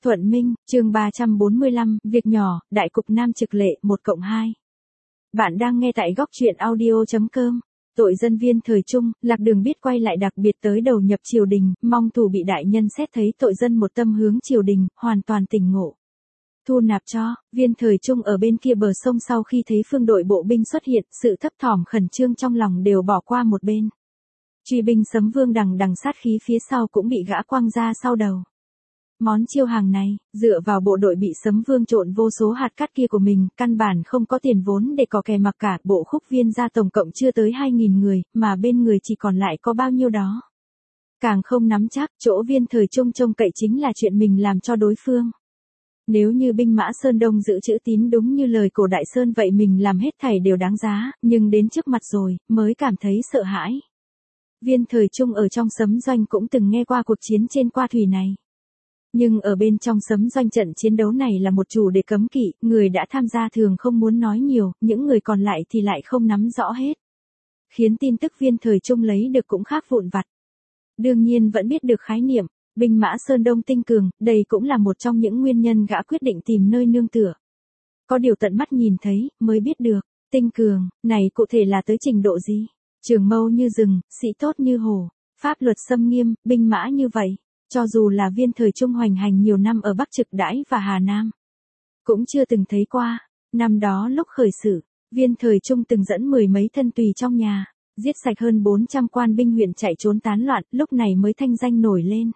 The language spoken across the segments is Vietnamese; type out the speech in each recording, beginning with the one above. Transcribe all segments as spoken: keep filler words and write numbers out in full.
Thuận Minh, chương ba trăm bốn mươi lăm, việc nhỏ, đại cục Nam Trực Lệ, một cộng hai. Bạn đang nghe tại góc truyện audio chấm com. Tội dân Viên thời Trung, Lạc Đường biết quay lại đặc biệt tới đầu nhập triều đình, mong thủ bị đại nhân xét thấy tội dân một tâm hướng triều đình, hoàn toàn tỉnh ngộ. Thu nạp cho, Viên thời Trung ở bên kia bờ sông sau khi thấy phương đội bộ binh xuất hiện, sự thấp thỏm khẩn trương trong lòng đều bỏ qua một bên. Truy binh Sấm Vương đằng đằng sát khí phía sau cũng bị gã quăng ra sau đầu. Món chiêu hàng này, dựa vào bộ đội bị Sấm Vương trộn vô số hạt cát kia của mình, căn bản không có tiền vốn để có kè mặc cả, bộ khúc Viên gia tổng cộng chưa tới hai nghìn người, mà bên người chỉ còn lại có bao nhiêu đó. Càng không nắm chắc, chỗ Viên thời Trung trông cậy chính là chuyện mình làm cho đối phương. Nếu như binh mã Sơn Đông giữ chữ tín đúng như lời cổ Đại Sơn vậy mình làm hết thảy đều đáng giá, nhưng đến trước mặt rồi, mới cảm thấy sợ hãi. Viên thời Trung ở trong Sấm Doanh cũng từng nghe qua cuộc chiến trên qua thủy này. Nhưng ở bên trong Sấm Doanh trận chiến đấu này là một chủ đề cấm kỵ, người đã tham gia thường không muốn nói nhiều, những người còn lại thì lại không nắm rõ hết. Khiến tin tức Viên thời Trung lấy được cũng khác vụn vặt. Đương nhiên vẫn biết được khái niệm, binh mã Sơn Đông tinh cường, đây cũng là một trong những nguyên nhân gã quyết định tìm nơi nương tựa. Có điều tận mắt nhìn thấy, mới biết được, tinh cường, này cụ thể là tới trình độ gì? Trường mâu như rừng, sĩ tốt như hổ, pháp luật xâm nghiêm, binh mã như vậy. Cho dù là Viên thời Trung hoành hành nhiều năm ở Bắc Trực Đãi và Hà Nam, cũng chưa từng thấy qua. Năm đó lúc khởi sự, Viên thời Trung từng dẫn mười mấy thân tùy trong nhà, giết sạch hơn bốn trăm quan binh huyện chạy trốn tán loạn, lúc này mới thanh danh nổi lên.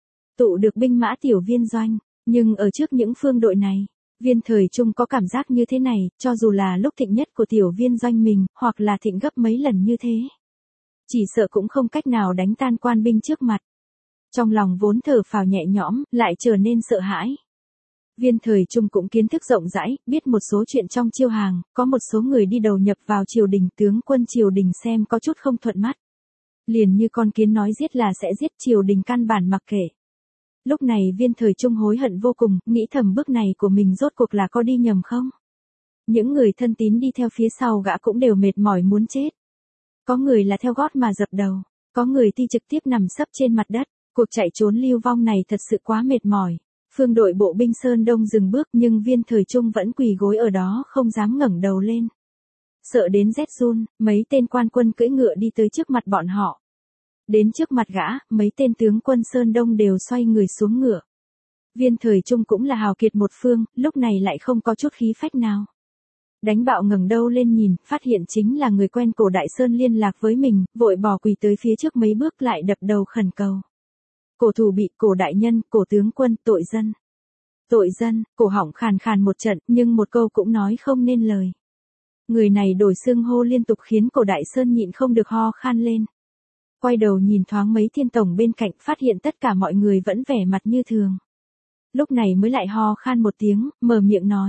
Tụ được binh mã tiểu Viên doanh, nhưng ở trước những phương đội này, Viên thời Trung có cảm giác như thế này, cho dù là lúc thịnh nhất của tiểu Viên doanh mình, hoặc là thịnh gấp mấy lần như thế. Chỉ sợ cũng không cách nào đánh tan quan binh trước mặt. Trong lòng vốn thở phào nhẹ nhõm, lại trở nên sợ hãi. Viên thời Trung cũng kiến thức rộng rãi, biết một số chuyện trong chiêu hàng, có một số người đi đầu nhập vào triều đình, tướng quân triều đình xem có chút không thuận mắt. Liền như con kiến nói giết là sẽ giết, triều đình căn bản mặc kệ. Lúc này Viên thời Trung hối hận vô cùng, nghĩ thầm bước này của mình rốt cuộc là có đi nhầm không? Những người thân tín đi theo phía sau gã cũng đều mệt mỏi muốn chết. Có người là theo gót mà dập đầu, có người thì trực tiếp nằm sấp trên mặt đất. Cuộc chạy trốn lưu vong này thật sự quá mệt mỏi. Phương đội bộ binh Sơn Đông dừng bước nhưng Viên thời Trung vẫn quỳ gối ở đó không dám ngẩng đầu lên. Sợ đến rét run, mấy tên quan quân cưỡi ngựa đi tới trước mặt bọn họ. Đến trước mặt gã, mấy tên tướng quân Sơn Đông đều xoay người xuống ngựa. Viên thời Trung cũng là hào kiệt một phương, lúc này lại không có chút khí phách nào. Đánh bạo ngẩng đầu lên nhìn, phát hiện chính là người quen cổ Đại Sơn liên lạc với mình, vội bỏ quỳ tới phía trước mấy bước lại đập đầu khẩn cầu. Cổ thủ bị, cổ đại nhân, cổ tướng quân, tội dân. Tội dân, cổ họng khàn khàn một trận, nhưng một câu cũng nói không nên lời. Người này đổi xưng hô liên tục khiến cổ Đại Sơn nhịn không được ho khan lên. Quay đầu nhìn thoáng mấy thiên tổng bên cạnh, phát hiện tất cả mọi người vẫn vẻ mặt như thường. Lúc này mới lại ho khan một tiếng, mở miệng nói.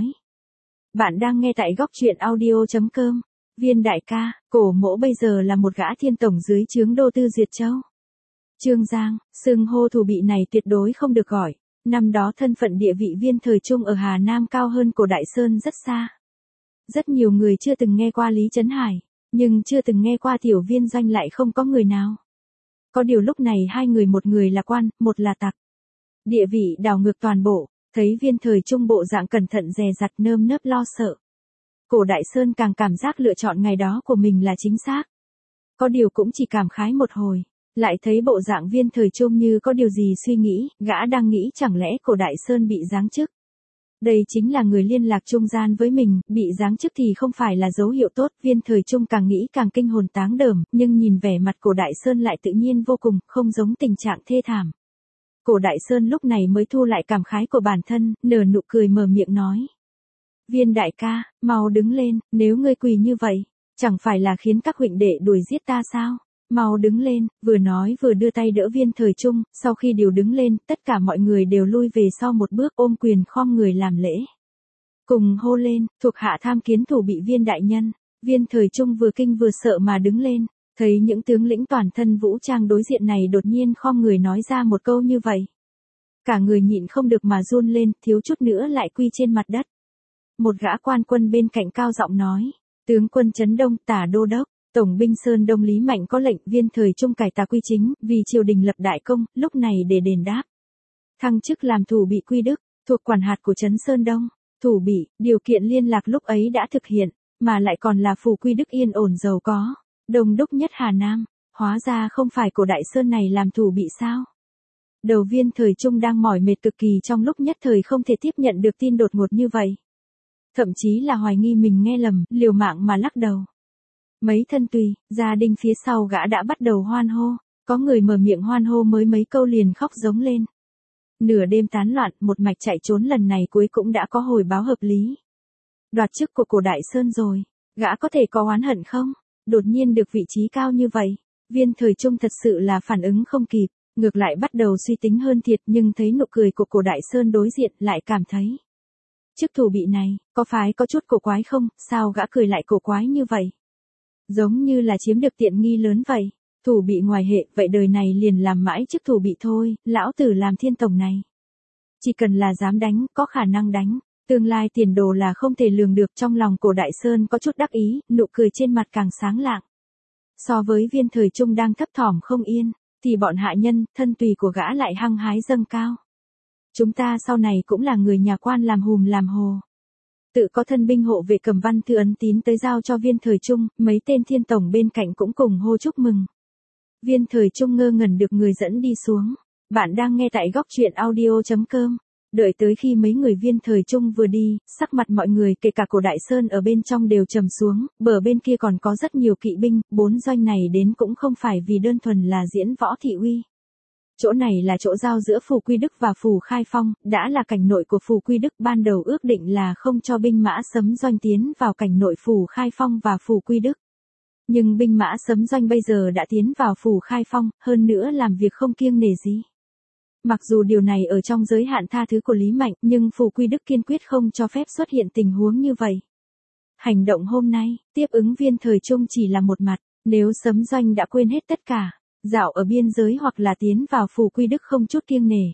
Bạn đang nghe tại góc truyện audio chấm com. Viên đại ca, cổ mỗ bây giờ là một gã thiên tổng dưới trướng Đô Tư Diệt Châu. Trương Giang, xưng hô thủ bị này tuyệt đối không được gọi. Năm đó thân phận địa vị Viên thời Trung ở Hà Nam cao hơn cổ Đại Sơn rất xa. Rất nhiều người chưa từng nghe qua Lý Trấn Hải, nhưng chưa từng nghe qua tiểu Viên doanh lại không có người nào. Có điều lúc này hai người, một người là quan, một là tặc. Địa vị đảo ngược toàn bộ, thấy Viên thời Trung bộ dạng cẩn thận dè dặt nơm nớp lo sợ. Cổ Đại Sơn càng cảm giác lựa chọn ngày đó của mình là chính xác. Có điều cũng chỉ cảm khái một hồi. Lại thấy bộ dạng Viên thời Trung như có điều gì suy nghĩ, gã đang nghĩ chẳng lẽ cổ Đại Sơn bị giáng chức. Đây chính là người liên lạc trung gian với mình, bị giáng chức thì không phải là dấu hiệu tốt. Viên thời Trung càng nghĩ càng kinh hồn táng đờm, nhưng nhìn vẻ mặt cổ Đại Sơn lại tự nhiên vô cùng, không giống tình trạng thê thảm. Cổ Đại Sơn lúc này mới thu lại cảm khái của bản thân, nở nụ cười mở miệng nói. Viên đại ca, mau đứng lên, nếu ngươi quỳ như vậy, chẳng phải là khiến các huynh đệ đuổi giết ta sao? Mau đứng lên, vừa nói vừa đưa tay đỡ Viên thời Trung, sau khi đều đứng lên, tất cả mọi người đều lui về sau một bước ôm quyền khom người làm lễ. Cùng hô lên, thuộc hạ tham kiến thủ bị Viên đại nhân. Viên thời Trung vừa kinh vừa sợ mà đứng lên, thấy những tướng lĩnh toàn thân vũ trang đối diện này đột nhiên khom người nói ra một câu như vậy. Cả người nhịn không được mà run lên, thiếu chút nữa lại quy trên mặt đất. Một gã quan quân bên cạnh cao giọng nói, tướng quân Trấn Đông, Tả đô đốc. Tổng binh Sơn Đông Lý Mạnh có lệnh Viên thời Trung cải tà quy chính, vì triều đình lập đại công, lúc này để đền đáp. Thăng chức làm thủ bị quy đức, thuộc quản hạt của trấn Sơn Đông. Thủ bị, điều kiện liên lạc lúc ấy đã thực hiện, mà lại còn là phủ quy đức yên ổn giàu có, đông đúc nhất Hà Nam. Hóa ra không phải cổ Đại Sơn này làm thủ bị sao? Đầu Viên Thời Trung đang mỏi mệt cực kỳ trong lúc nhất thời không thể tiếp nhận được tin đột ngột như vậy. Thậm chí là hoài nghi mình nghe lầm, liều mạng mà lắc đầu. Mấy thân tùy, gia đình phía sau gã đã bắt đầu hoan hô, có người mở miệng hoan hô mới mấy câu liền khóc giống lên. Nửa đêm tán loạn, một mạch chạy trốn lần này cuối cũng đã có hồi báo hợp lý. Đoạt chức của cổ Đại Sơn rồi, gã có thể có oán hận không? Đột nhiên được vị trí cao như vậy, Viên Thời Trung thật sự là phản ứng không kịp, ngược lại bắt đầu suy tính hơn thiệt, nhưng thấy nụ cười của cổ Đại Sơn đối diện lại cảm thấy. Chức thủ bị này, có phải có chút cổ quái không, sao gã cười lại cổ quái như vậy? Giống như là chiếm được tiện nghi lớn vậy. Thủ bị ngoài hệ, vậy đời này liền làm mãi chức thủ bị thôi, lão tử làm thiên tổng này. Chỉ cần là dám đánh, có khả năng đánh, tương lai tiền đồ là không thể lường được. Trong lòng cổ Đại Sơn có chút đắc ý, nụ cười trên mặt càng sáng lạng. So với Viên Thời Trung đang thấp thỏm không yên, thì bọn hạ nhân, thân tùy của gã lại hăng hái dâng cao. Chúng ta sau này cũng là người nhà quan làm hùm làm hồ. Tự có thân binh hộ vệ cầm văn thư ấn tín tới giao cho Viên Thời Trung, mấy tên thiên tổng bên cạnh cũng cùng hô chúc mừng. Viên Thời Trung ngơ ngẩn được người dẫn đi xuống. Bạn đang nghe tại góc truyện audio chấm com. Đợi tới khi mấy người Viên Thời Trung vừa đi, sắc mặt mọi người kể cả cổ Đại Sơn ở bên trong đều trầm xuống, bờ bên kia còn có rất nhiều kỵ binh, bốn doanh này đến cũng không phải vì đơn thuần là diễn võ thị uy. Chỗ này là chỗ giao giữa phủ Quy Đức và phủ Khai Phong, đã là cảnh nội của phủ Quy Đức, ban đầu ước định là không cho binh mã Sấm Doanh tiến vào cảnh nội phủ Khai Phong và phủ Quy Đức. Nhưng binh mã Sấm Doanh bây giờ đã tiến vào phủ Khai Phong, hơn nữa làm việc không kiêng nể gì. Mặc dù điều này ở trong giới hạn tha thứ của Lý Mạnh, nhưng phủ Quy Đức kiên quyết không cho phép xuất hiện tình huống như vậy. Hành động hôm nay, tiếp ứng Viên Thời Trung chỉ là một mặt, nếu Sấm Doanh đã quên hết tất cả, dạo ở biên giới hoặc là tiến vào phủ Quy Đức không chút kiêng nể.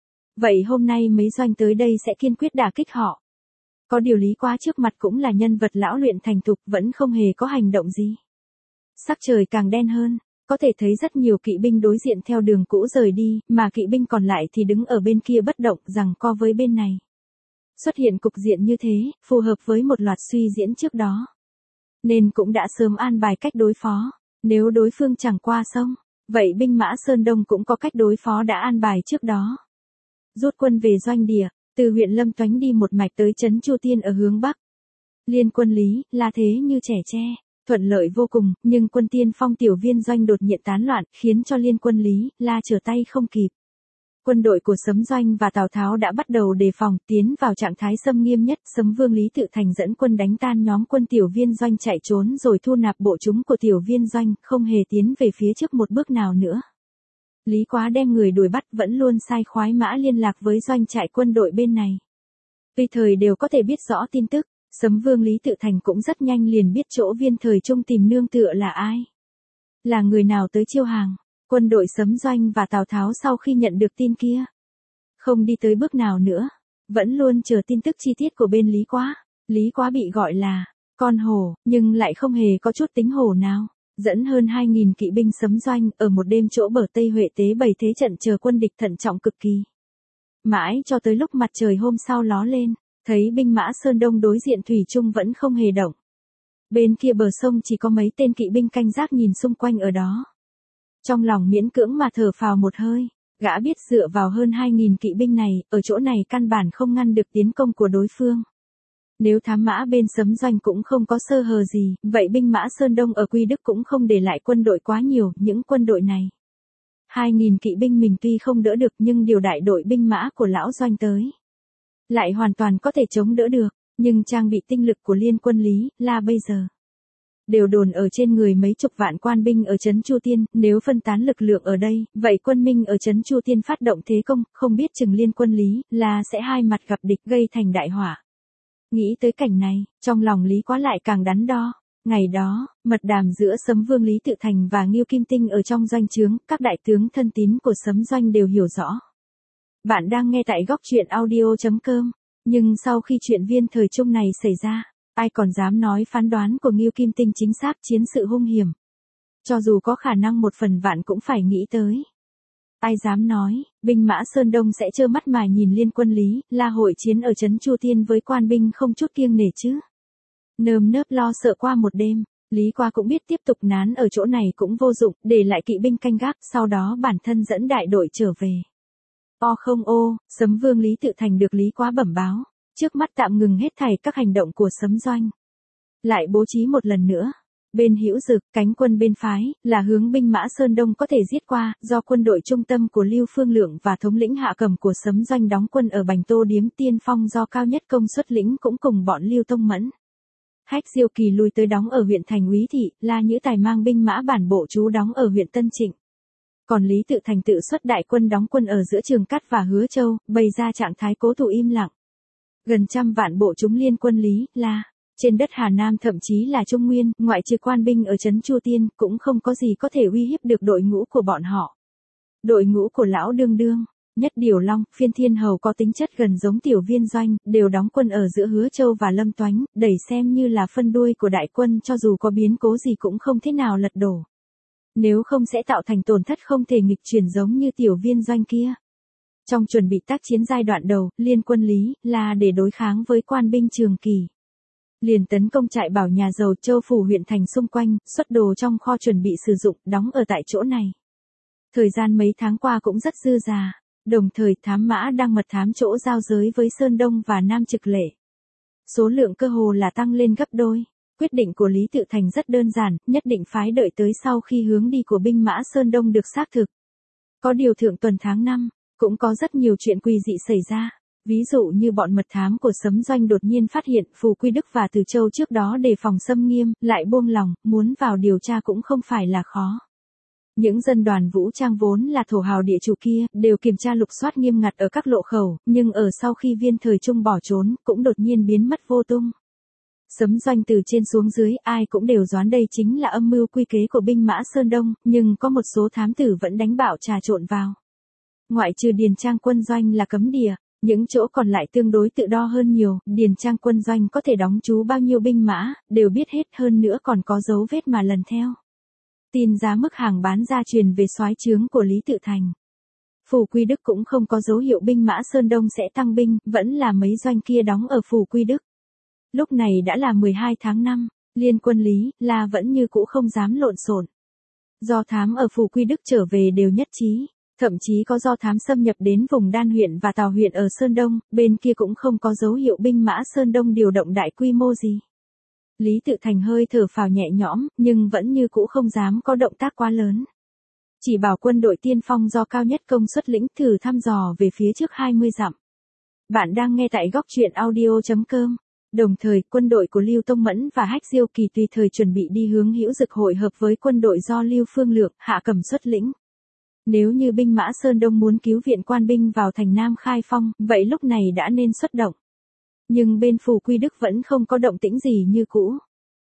Vậy hôm nay mấy doanh tới đây sẽ kiên quyết đả kích họ. Có điều Lý Quá trước mặt cũng là nhân vật lão luyện thành thục, vẫn không hề có hành động gì. Sắc trời càng đen hơn, có thể thấy rất nhiều kỵ binh đối diện theo đường cũ rời đi, mà kỵ binh còn lại thì đứng ở bên kia bất động, giằng co với bên này. Xuất hiện cục diện như thế, phù hợp với một loạt suy diễn trước đó. Nên cũng đã sớm an bài cách đối phó, nếu đối phương chẳng qua sông, vậy binh mã Sơn Đông cũng có cách đối phó đã an bài trước đó. Rút quân về doanh địa, từ huyện Lâm Toánh đi một mạch tới trấn Chu Tiên ở hướng Bắc. Liên quân Lý, La thế như trẻ tre, thuận lợi vô cùng, nhưng quân Tiên Phong tiểu viên doanh đột nhiên tán loạn, khiến cho liên quân Lý, La trở tay không kịp. Quân đội của Sấm Doanh và Tào Tháo đã bắt đầu đề phòng, tiến vào trạng thái xâm nghiêm nhất. Sấm Vương Lý Tự Thành dẫn quân đánh tan nhóm quân tiểu viên doanh chạy trốn rồi thu nạp bộ chúng của tiểu viên doanh, không hề tiến về phía trước một bước nào nữa. Lý Quá đem người đuổi bắt, vẫn luôn sai khoái mã liên lạc với doanh trại quân đội bên này. Tùy thời đều có thể biết rõ tin tức, Sấm Vương Lý Tự Thành cũng rất nhanh liền biết chỗ Viên Thời Trung tìm nương tựa là ai. Là người nào tới chiêu hàng. Quân đội Sấm Doanh và Tào Tháo sau khi nhận được tin kia, không đi tới bước nào nữa, vẫn luôn chờ tin tức chi tiết của bên Lý Quá. Lý Quá bị gọi là con hổ, nhưng lại không hề có chút tính hổ nào, dẫn hơn hai nghìn kỵ binh Sấm Doanh ở một đêm chỗ bờ Tây Huệ tế bày thế trận chờ quân địch thận trọng cực kỳ. Mãi cho tới lúc mặt trời hôm sau ló lên, thấy binh mã Sơn Đông đối diện thủy chung vẫn không hề động. Bên kia bờ sông chỉ có mấy tên kỵ binh canh gác nhìn xung quanh ở đó. Trong lòng miễn cưỡng mà thở phào một hơi, gã biết dựa vào hơn hai nghìn kỵ binh này, ở chỗ này căn bản không ngăn được tiến công của đối phương. Nếu thám mã bên Sấm Doanh cũng không có sơ hở gì, vậy binh mã Sơn Đông ở Quy Đức cũng không để lại quân đội quá nhiều, những quân đội này. hai nghìn kỵ binh mình tuy không đỡ được nhưng điều đại đội binh mã của lão Doanh tới, lại hoàn toàn có thể chống đỡ được, nhưng trang bị tinh lực của liên quân Lý, La bây giờ đều đồn ở trên người mấy chục vạn quan binh ở trấn Chu Tiên, nếu phân tán lực lượng ở đây, vậy quân Minh ở trấn Chu Tiên phát động thế công, không biết chừng liên quân Lý, là sẽ hai mặt gặp địch gây thành đại họa. Nghĩ tới cảnh này, trong lòng Lý Quá lại càng đắn đo. Ngày đó, mật đàm giữa Sấm Vương Lý Tự Thành và Ngưu Kim Tinh ở trong doanh trướng, các đại tướng thân tín của Sấm Doanh đều hiểu rõ. Bạn đang nghe tại góc truyện audio chấm com, nhưng sau khi chuyện Viên Thời Trung này xảy ra, ai còn dám nói phán đoán của Ngưu Kim Tinh chính xác chiến sự hung hiểm. Cho dù có khả năng một phần vạn cũng phải nghĩ tới. Ai dám nói, binh mã Sơn Đông sẽ trơ mắt mà nhìn Liên quân Lý, La hội chiến ở trấn Chu Tiên với quan binh không chút kiêng nể chứ. Nơm nớp lo sợ qua một đêm, Lý Qua cũng biết tiếp tục nán ở chỗ này cũng vô dụng, để lại kỵ binh canh gác, sau đó bản thân dẫn đại đội trở về. O không ô, Sấm Vương Lý Tự Thành được Lý Qua bẩm báo, trước mắt tạm ngừng hết thảy các hành động của Sấm Doanh. Lại bố trí một lần nữa. Bên hữu dực, cánh quân bên phái, là hướng binh mã Sơn Đông có thể giết qua, do quân đội trung tâm của Lưu Phương Lượng và thống lĩnh hạ cầm của Sấm Doanh đóng quân ở Bành Tô Điếm tiên phong do Cao Nhất Công xuất lĩnh cũng cùng bọn Lưu Tông Mẫn. Hách Diêu Kỳ lui tới đóng ở huyện Thành Úy Thị, La Nhữ Tài mang binh mã bản bộ trú đóng ở huyện Tân Trịnh. Còn Lý Tự Thành tự xuất đại quân đóng quân ở giữa Trường Cát và Hứa Châu, bày ra trạng thái cố thủ im lặng. Gần trăm vạn bộ chúng liên quân Lý, La. Trên đất Hà Nam thậm chí là Trung Nguyên, ngoại trừ quan binh ở trấn Chu Tiên, cũng không có gì có thể uy hiếp được đội ngũ của bọn họ. Đội ngũ của lão đương đương, Nhất Điều Long, Phiên Thiên Hầu có tính chất gần giống Tiểu Viên Doanh, đều đóng quân ở giữa Hứa Châu và Lâm Toánh, đẩy xem như là phân đuôi của đại quân, cho dù có biến cố gì cũng không thế nào lật đổ. Nếu không sẽ tạo thành tổn thất không thể nghịch chuyển giống như Tiểu Viên Doanh kia. Trong chuẩn bị tác chiến giai đoạn đầu, liên quân Lý, là để đối kháng với quan binh Trường Kỳ. Liền tấn công trại bảo nhà giàu Châu Phủ huyện thành xung quanh, xuất đồ trong kho chuẩn bị sử dụng, đóng ở tại chỗ này. Thời gian mấy tháng qua cũng rất dư dả, đồng thời thám mã đang mật thám chỗ giao giới với Sơn Đông và Nam Trực Lệ. Số lượng cơ hồ là tăng lên gấp đôi. Quyết định của Lý Tự Thành rất đơn giản, nhất định phái đợi tới sau khi hướng đi của binh mã Sơn Đông được xác thực. Có điều thượng tuần tháng năm, cũng có rất nhiều chuyện quỷ dị xảy ra. Ví dụ như bọn mật thám của Sấm Doanh đột nhiên phát hiện Phù Quy Đức và Từ Châu trước đó đề phòng xâm nghiêm, lại buông lòng, muốn vào điều tra cũng không phải là khó. Những dân đoàn vũ trang vốn là thổ hào địa chủ kia, đều kiểm tra lục soát nghiêm ngặt ở các lộ khẩu, nhưng ở sau khi Viên Thời Trung bỏ trốn, cũng đột nhiên biến mất vô tung. Sấm Doanh từ trên xuống dưới, ai cũng đều đoán đây chính là âm mưu quy kế của binh mã Sơn Đông, nhưng có một số thám tử vẫn đánh bạo trà trộn vào. Ngoại trừ Điền Trang quân doanh là cấm địa, những chỗ còn lại tương đối tự do hơn nhiều, Điền Trang quân doanh có thể đóng trú bao nhiêu binh mã, đều biết hết, hơn nữa còn có dấu vết mà lần theo. Tin giá mức hàng bán ra truyền về soái trướng của Lý Tự Thành. Phù Quy Đức cũng không có dấu hiệu binh mã Sơn Đông sẽ tăng binh, vẫn là mấy doanh kia đóng ở Phù Quy Đức. Lúc này đã là mười hai tháng năm, liên quân Lý, La vẫn như cũ không dám lộn xộn. Do thám ở Phù Quy Đức trở về đều nhất trí. Thậm chí có do thám xâm nhập đến vùng Đan huyện và Tào huyện ở Sơn Đông, bên kia cũng không có dấu hiệu binh mã Sơn Đông điều động đại quy mô gì. Lý Tự Thành hơi thở phào nhẹ nhõm, nhưng vẫn như cũ không dám có động tác quá lớn. Chỉ bảo quân đội tiên phong do Cao Nhất Công xuất lĩnh thử thăm dò về phía trước hai mươi dặm. Bạn đang nghe tại góc truyện audio chấm com. Đồng thời, quân đội của Lưu Tông Mẫn và Hách Diêu Kỳ tùy thời chuẩn bị đi hướng hữu dực hội hợp với quân đội do Lưu Phương Lượng, Hạ Cầm xuất lĩnh. Nếu như binh mã Sơn Đông muốn cứu viện quan binh vào thành Nam Khai Phong, vậy lúc này đã nên xuất động. Nhưng bên Phù Quy Đức vẫn không có động tĩnh gì như cũ.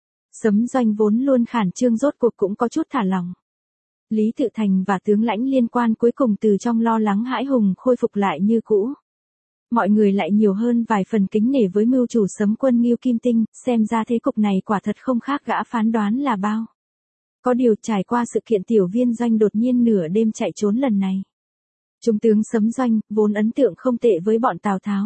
Sấm Doanh vốn luôn khản trương rốt cuộc cũng có chút thả lỏng. Lý Tự Thành và tướng lãnh liên quan cuối cùng từ trong lo lắng hãi hùng khôi phục lại như cũ. Mọi người lại nhiều hơn vài phần kính nể với mưu chủ Sấm Quân Ngưu Kim Tinh, xem ra thế cục này quả thật không khác gã phán đoán là bao. Có điều trải qua sự kiện Tiểu Viên Doanh đột nhiên nửa đêm chạy trốn lần này. Trung tướng Sấm Doanh, vốn ấn tượng không tệ với bọn Tào Tháo.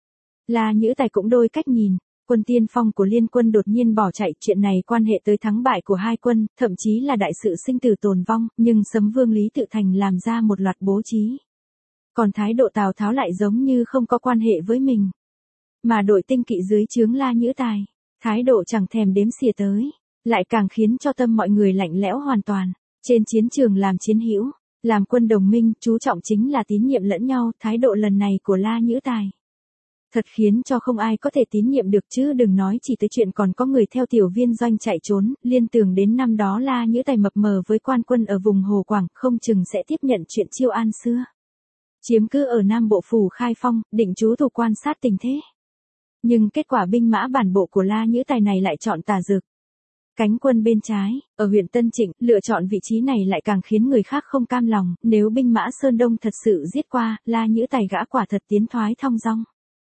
La Nhữ Tài cũng đôi cách nhìn, quân tiên phong của liên quân đột nhiên bỏ chạy, chuyện này quan hệ tới thắng bại của hai quân, thậm chí là đại sự sinh tử tồn vong, nhưng Sấm Vương Lý Tự Thành làm ra một loạt bố trí. Còn thái độ Tào Tháo lại giống như không có quan hệ với mình. Mà đội tinh kỵ dưới trướng La Nhữ Tài, thái độ chẳng thèm đếm xỉa tới, lại càng khiến cho tâm mọi người lạnh lẽo hoàn toàn. Trên chiến trường làm chiến hữu, làm quân đồng minh, chú trọng chính là tín nhiệm lẫn nhau, thái độ lần này của La Nhữ Tài. Thật khiến cho không ai có thể tín nhiệm được, chứ đừng nói chỉ tới chuyện còn có người theo Tiểu Viên Doanh chạy trốn, liên tưởng đến năm đó La Nhữ Tài mập mờ với quan quân ở vùng Hồ Quảng, không chừng sẽ tiếp nhận chuyện chiêu an xưa. Chiếm cứ ở Nam Bộ Phủ Khai Phong, định trú thủ quan sát tình thế. Nhưng kết quả binh mã bản bộ của La Nhữ Tài này lại chọn tà dược. Cánh quân bên trái, ở huyện Tân Trịnh, lựa chọn vị trí này lại càng khiến người khác không cam lòng, nếu binh mã Sơn Đông thật sự giết qua, La Nhữ Tài gã quả thật tiến thoái thong dong.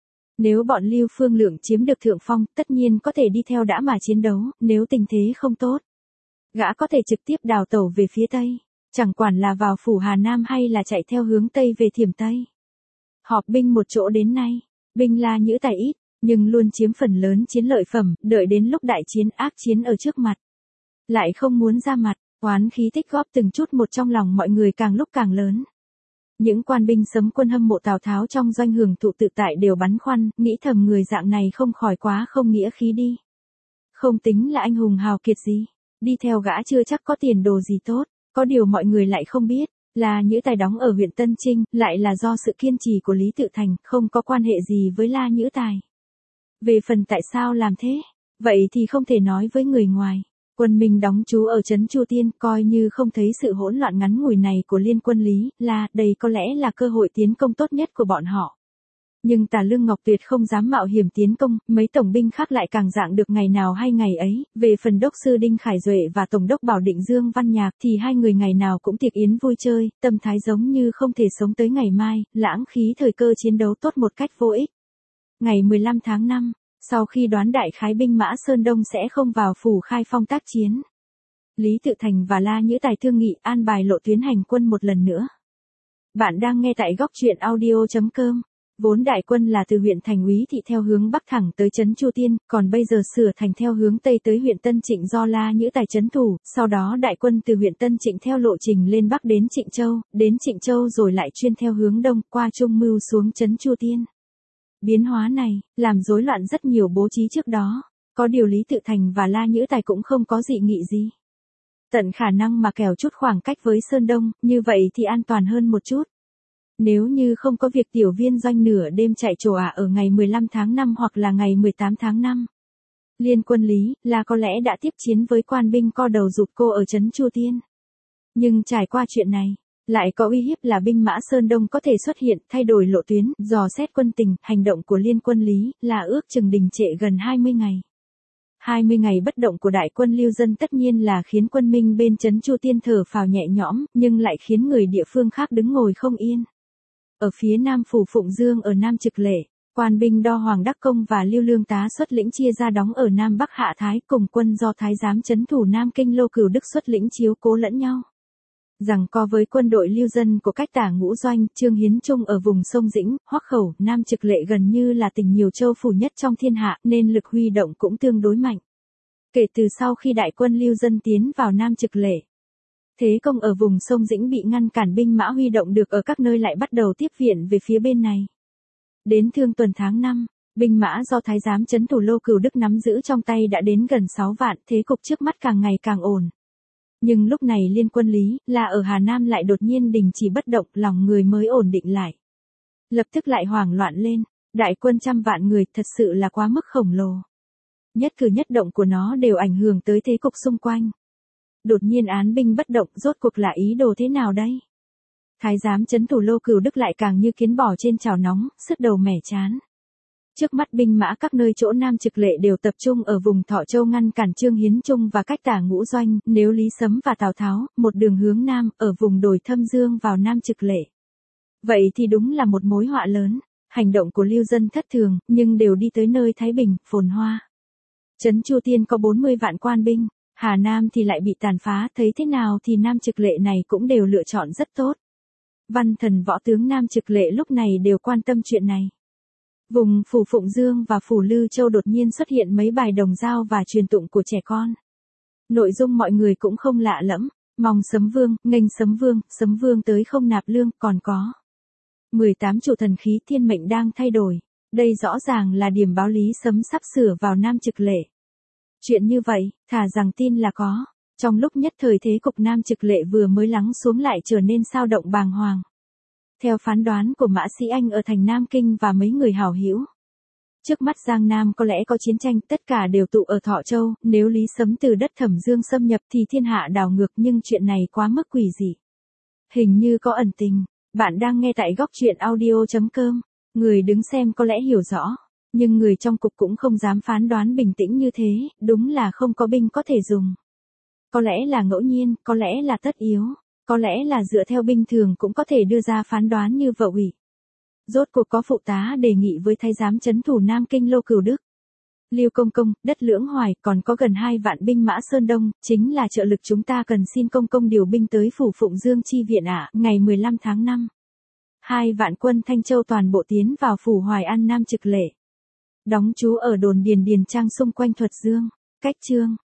Nếu bọn Lưu Phương Lượng chiếm được thượng phong, tất nhiên có thể đi theo đã mà chiến đấu, nếu tình thế không tốt. Gã có thể trực tiếp đào tẩu về phía Tây. Chẳng quản là vào phủ Hà Nam hay là chạy theo hướng Tây về Thiểm Tây. Họp binh một chỗ đến nay, binh La Nhữ Tài ít, nhưng luôn chiếm phần lớn chiến lợi phẩm, đợi đến lúc đại chiến ác chiến ở trước mặt. Lại không muốn ra mặt, oán khí tích góp từng chút một trong lòng mọi người càng lúc càng lớn. Những quan binh sấm quân hâm mộ Tào Tháo trong doanh hưởng thụ tự tại đều bắn khoăn, nghĩ thầm người dạng này không khỏi quá không nghĩa khí đi. Không tính là anh hùng hào kiệt gì, đi theo gã chưa chắc có tiền đồ gì tốt, có điều mọi người lại không biết, là Nhữ Tài đóng ở huyện Tân Trinh, lại là do sự kiên trì của Lý Tự Thành, không có quan hệ gì với La Nhữ Tài. Về phần tại sao làm thế, vậy thì không thể nói với người ngoài. Quân Minh đóng trú ở trấn Chu Tiên, coi như không thấy sự hỗn loạn ngắn ngủi này của liên quân Lý, là đây có lẽ là cơ hội tiến công tốt nhất của bọn họ. Nhưng Tả Lương Ngọc tuyệt không dám mạo hiểm tiến công, mấy tổng binh khác lại càng dạng được ngày nào hay ngày ấy, về phần đốc sư Đinh Khải Duệ và tổng đốc Bảo Định Dương Văn Nhạc thì hai người ngày nào cũng tiệc yến vui chơi, tâm thái giống như không thể sống tới ngày mai, lãng khí thời cơ chiến đấu tốt một cách vô ích. Ngày mười lăm tháng năm, sau khi đoán đại khái binh mã Sơn Đông sẽ không vào phủ Khai Phong tác chiến, Lý Tự Thành và La Nhữ Tài thương nghị an bài lộ tuyến hành quân một lần nữa. Bạn đang nghe tại góc truyện audio chấm com. Vốn đại quân là từ huyện Thành Úy Thị theo hướng Bắc thẳng tới trấn Chu Tiên, còn bây giờ sửa thành theo hướng Tây tới huyện Tân Trịnh do La Nhữ Tài trấn thủ, sau đó đại quân từ huyện Tân Trịnh theo lộ trình lên Bắc đến Trịnh Châu, đến Trịnh Châu rồi lại chuyên theo hướng Đông qua Trung Mưu xuống trấn Chu Tiên. Biến hóa này, làm rối loạn rất nhiều bố trí trước đó, có điều Lý Tự Thành và La Nhữ Tài cũng không có dị nghị gì. Tận khả năng mà kẻo chút khoảng cách với Sơn Đông, như vậy thì an toàn hơn một chút. Nếu như không có việc tiểu viên doanh nửa đêm chạy trồ ả ở ngày mười lăm tháng năm hoặc là ngày mười tám tháng năm, liên quân Lý là có lẽ đã tiếp chiến với quan binh co đầu rụt cô ở trấn Chu Tiên. Nhưng trải qua chuyện này, lại có uy hiếp là binh mã Sơn Đông có thể xuất hiện, thay đổi lộ tuyến, dò xét quân tình, hành động của liên quân Lý là ước chừng đình trệ gần hai mươi ngày. hai mươi ngày bất động của đại quân Lưu Dân tất nhiên là khiến quân Minh bên trấn Chu Tiên thở phào nhẹ nhõm, nhưng lại khiến người địa phương khác đứng ngồi không yên. Ở phía Nam phủ Phụng Dương ở Nam Trực Lệ, quan binh Đo Hoàng Đắc Công và Lưu Lương Tá xuất lĩnh chia ra đóng ở Nam Bắc Hạ Thái, cùng quân do Thái giám trấn thủ Nam Kinh Lô Cửu Đức xuất lĩnh chiếu cố lẫn nhau. Rằng co với quân đội Lưu Dân của cách tả Ngũ Doanh, Trương Hiến Trung ở vùng sông Dĩnh, Hoắc Khẩu, Nam Trực Lệ gần như là tỉnh nhiều châu phủ nhất trong thiên hạ, nên lực huy động cũng tương đối mạnh. Kể từ sau khi đại quân Lưu Dân tiến vào Nam Trực Lệ, thế công ở vùng sông Dĩnh bị ngăn cản, binh mã huy động được ở các nơi lại bắt đầu tiếp viện về phía bên này. Đến Thương Tuần tháng năm, binh mã do Thái giám trấn thủ Lô Cửu Đức nắm giữ trong tay đã đến gần sáu vạn, thế cục trước mắt càng ngày càng ổn. Nhưng lúc này liên quân Lý là ở Hà Nam lại đột nhiên đình chỉ bất động, lòng người mới ổn định lại. Lập tức lại hoảng loạn lên, đại quân trăm vạn người thật sự là quá mức khổng lồ. Nhất cử nhất động của nó đều ảnh hưởng tới thế cục xung quanh. Đột nhiên án binh bất động, rốt cuộc là ý đồ thế nào đây? Thái giám trấn thủ Lô Cửu Đức lại càng như kiến bò trên chảo nóng, sứt đầu mẻ chán. Trước mắt binh mã các nơi chỗ Nam Trực Lệ đều tập trung ở vùng Thọ Châu ngăn cản Trương Hiến Trung và cách tả Ngũ Doanh, nếu Lý Sấm và Tào Tháo, một đường hướng Nam, ở vùng đồi Thâm Dương vào Nam Trực Lệ. Vậy thì đúng là một mối họa lớn, hành động của Lưu Dân thất thường, nhưng đều đi tới nơi Thái Bình, phồn hoa. Trấn Chu Tiên có bốn mươi vạn quan binh, Hà Nam thì lại bị tàn phá, thấy thế nào thì Nam Trực Lệ này cũng đều lựa chọn rất tốt. Văn thần võ tướng Nam Trực Lệ lúc này đều quan tâm chuyện này. Vùng phủ Phụng Dương và phủ Lư Châu đột nhiên xuất hiện mấy bài đồng dao và truyền tụng của trẻ con. Nội dung mọi người cũng không lạ lẫm, mong Sấm Vương, nghênh Sấm Vương, Sấm Vương tới không nạp lương, còn có mười tám chủ thần khí thiên mệnh đang thay đổi. Đây rõ ràng là điểm báo Lý Sấm sắp sửa vào Nam Trực Lệ. Chuyện như vậy, thà rằng tin là có. Trong lúc nhất thời thế cục Nam Trực Lệ vừa mới lắng xuống lại trở nên sao động bàng hoàng. Theo phán đoán của Mã Sĩ Anh ở thành Nam Kinh và mấy người hảo hữu, trước mắt Giang Nam có lẽ có chiến tranh, tất cả đều tụ ở Thọ Châu, nếu Lý Sấm từ đất Thẩm Dương xâm nhập thì thiên hạ đảo ngược, nhưng chuyện này quá mức quỷ dị. Hình như có ẩn tình. Bạn đang nghe tại góc truyện audio chấm com. Người đứng xem có lẽ hiểu rõ, nhưng người trong cục cũng không dám phán đoán bình tĩnh như thế, đúng là không có binh có thể dùng. Có lẽ là ngẫu nhiên, có lẽ là tất yếu, có lẽ là dựa theo binh thường cũng có thể đưa ra phán đoán như vậy. Rốt cuộc có phụ tá đề nghị với thái giám trấn thủ Nam Kinh Lô Cửu Đức. Lưu Công công, đất Lưỡng Hoài, còn có gần hai vạn binh mã Sơn Đông, chính là trợ lực chúng ta cần xin công công điều binh tới phủ Phụng Dương chi viện ạ. Ngày mười lăm tháng năm, hai vạn quân Thanh Châu toàn bộ tiến vào phủ Hoài An Nam Trực Lệ. Đóng trú ở đồn Điền Điền Trang xung quanh Thuật Dương. Cách chương